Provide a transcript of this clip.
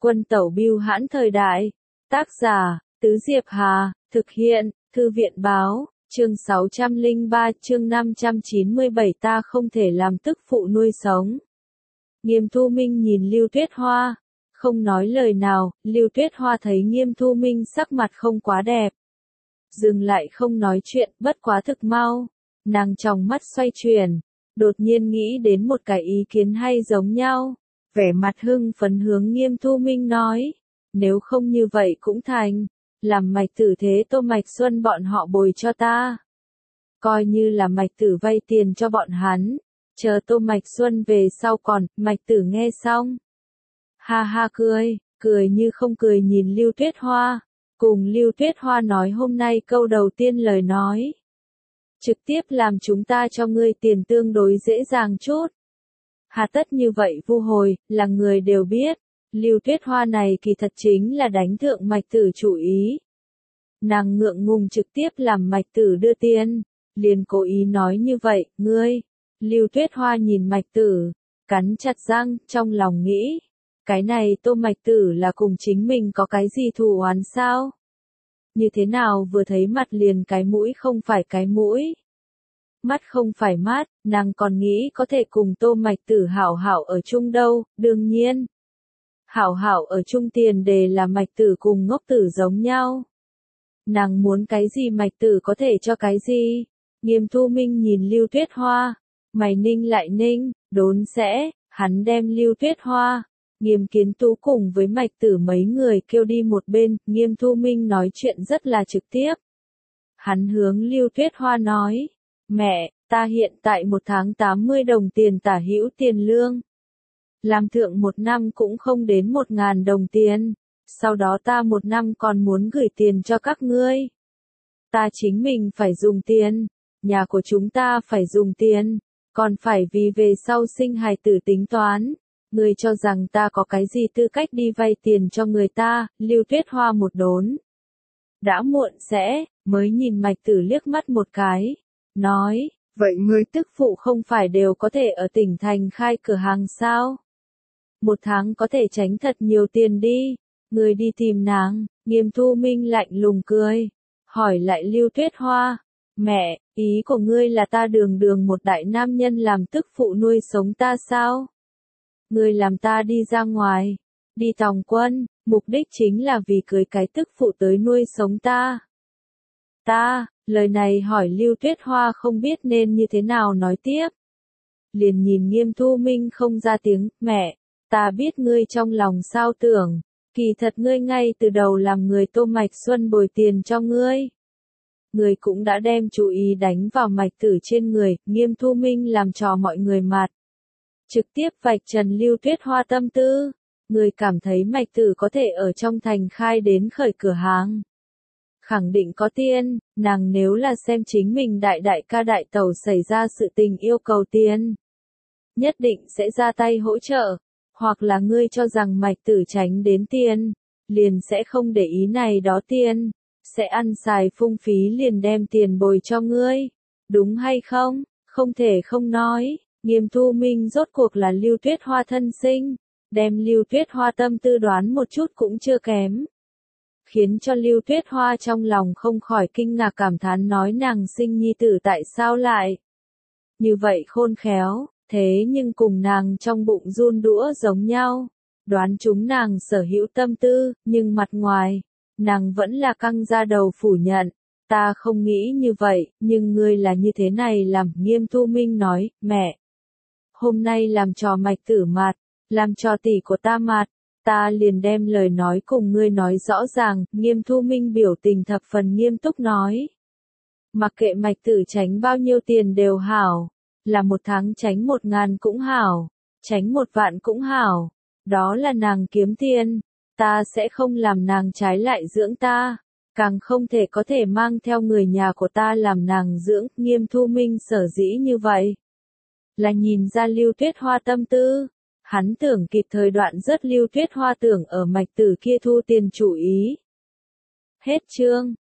Quân tẩu bưu hãn thời đại. Tác giả, Tứ Diệp Hà, thực hiện, Thư viện báo, chương 603, chương 597 ta không thể làm tức phụ nuôi sống. Nghiêm Thu Minh nhìn Lưu Tuyết Hoa, không nói lời nào, Lưu Tuyết Hoa thấy Nghiêm Thu Minh sắc mặt không quá đẹp. Dừng lại không nói chuyện, bất quá thực mau. Nàng trong mắt xoay chuyển, đột nhiên nghĩ đến một cái ý kiến hay giống nhau. Vẻ mặt hưng phấn hướng Nghiêm Thu Minh nói, nếu không như vậy cũng thành, làm Mạch Tử thế Tô Mạch Xuân bọn họ bồi cho ta. Coi như là Mạch Tử vay tiền cho bọn hắn, chờ Tô Mạch Xuân về sau còn, Mạch Tử nghe xong. Ha ha cười như không cười nhìn Lưu Tuyết Hoa, cùng Lưu Tuyết Hoa nói hôm nay câu đầu tiên lời nói. Trực tiếp làm chúng ta cho ngươi tiền tương đối dễ dàng chút. Hà tất như vậy vu hồi, là người đều biết, Lưu Tuyết Hoa này kỳ thật chính là đánh thượng Mạch Tử chủ ý. Nàng ngượng ngùng trực tiếp làm Mạch Tử đưa tiền, liền cố ý nói như vậy, ngươi. Lưu Tuyết Hoa nhìn Mạch Tử, cắn chặt răng, trong lòng nghĩ, cái này Tô Mạch Tử là cùng chính mình có cái gì thù oán sao? Như thế nào vừa thấy mặt liền cái mũi không phải cái mũi? Mắt không phải mắt, nàng còn nghĩ có thể cùng Tô Mạch Tử hảo hảo ở chung đâu, đương nhiên. Hảo hảo ở chung tiền đề là Mạch Tử cùng Ngốc Tử giống nhau. Nàng muốn cái gì Mạch Tử có thể cho cái gì? Nghiêm Thu Minh nhìn Lưu Tuyết Hoa, mày ninh lại ninh, đốn sẽ, hắn đem Lưu Tuyết Hoa, Nghiêm Kiến Tú cùng với Mạch Tử mấy người kêu đi một bên, Nghiêm Thu Minh nói chuyện rất là trực tiếp. Hắn hướng Lưu Tuyết Hoa nói, mẹ, ta hiện tại một tháng 80 đồng tiền tả hữu tiền lương. Làm thượng một năm cũng không đến 1.000 đồng tiền, sau đó ta một năm còn muốn gửi tiền cho các ngươi. Ta chính mình phải dùng tiền, nhà của chúng ta phải dùng tiền, còn phải vì về sau sinh hài tử tính toán. Ngươi cho rằng ta có cái gì tư cách đi vay tiền cho người ta, Lưu Tuyết Hoa một đốn. Đã muộn sẽ, mới nhìn Mạch Tử liếc mắt một cái, nói, vậy ngươi tức phụ không phải đều có thể ở tỉnh thành khai cửa hàng sao? Một tháng có thể tránh thật nhiều tiền đi, ngươi đi tìm nàng. Nghiêm Thu Minh lạnh lùng cười, hỏi lại Lưu Tuyết Hoa, mẹ, ý của ngươi là ta đường một đại nam nhân làm tức phụ nuôi sống ta sao? Ngươi làm ta đi ra ngoài, đi tòng quân, mục đích chính là vì cưới cái tức phụ tới nuôi sống ta. Lời này hỏi Lưu Tuyết Hoa không biết nên như thế nào nói tiếp. Liền nhìn Nghiêm Thu Minh không ra tiếng, mẹ, ta biết ngươi trong lòng sao tưởng, kỳ thật ngươi ngay từ đầu làm người Tô Mạch Xuân bồi tiền cho ngươi. Ngươi cũng đã đem chú ý đánh vào Mạch Tử trên người, Nghiêm Thu Minh làm trò mọi người mặt. Trực tiếp vạch trần Lưu Tuyết Hoa tâm tư, ngươi cảm thấy Mạch Tử có thể ở trong thành khai đến khởi cửa hàng. Khẳng định có tiền, nàng nếu là xem chính mình đại ca đại tẩu xảy ra sự tình yêu cầu tiền. Nhất định sẽ ra tay hỗ trợ, hoặc là ngươi cho rằng Mạch Tử tránh đến tiền, liền sẽ không để ý này đó tiền, sẽ ăn xài phung phí liền đem tiền bồi cho ngươi, đúng hay không? Không thể không nói, Nghiêm Thu Minh rốt cuộc là Lưu Tuyết Hoa thân sinh, đem Lưu Tuyết Hoa tâm tư đoán một chút cũng chưa kém. Khiến cho Lưu Tuyết Hoa trong lòng không khỏi kinh ngạc cảm thán nói nàng sinh nhi tử tại sao lại như vậy khôn khéo, thế nhưng cùng nàng trong bụng run đũa giống nhau, đoán chúng nàng sở hữu tâm tư, nhưng mặt ngoài, nàng vẫn là căng ra đầu phủ nhận, ta không nghĩ như vậy, nhưng ngươi là như thế này làm. Nghiêm Thu Minh nói, mẹ, hôm nay làm trò Mạch Tử mặt, làm trò tỷ của ta mặt. Ta liền đem lời nói cùng ngươi nói rõ ràng, Nghiêm Thu Minh biểu tình thập phần nghiêm túc nói. Mặc kệ Mạch Tử tránh bao nhiêu tiền đều hảo, là một tháng tránh 1.000 cũng hảo, tránh 1 vạn cũng hảo, đó là nàng kiếm tiền, ta sẽ không làm nàng trái lại dưỡng ta, càng không thể có thể mang theo người nhà của ta làm nàng dưỡng. Nghiêm Thu Minh sở dĩ như vậy, là nhìn ra Lưu Tuyết Hoa tâm tư. Hắn tưởng kịp thời đoạn rất Lưu Tuyết Hoa tưởng ở Mạch Tử kia thu tiền chủ ý. Hết chương.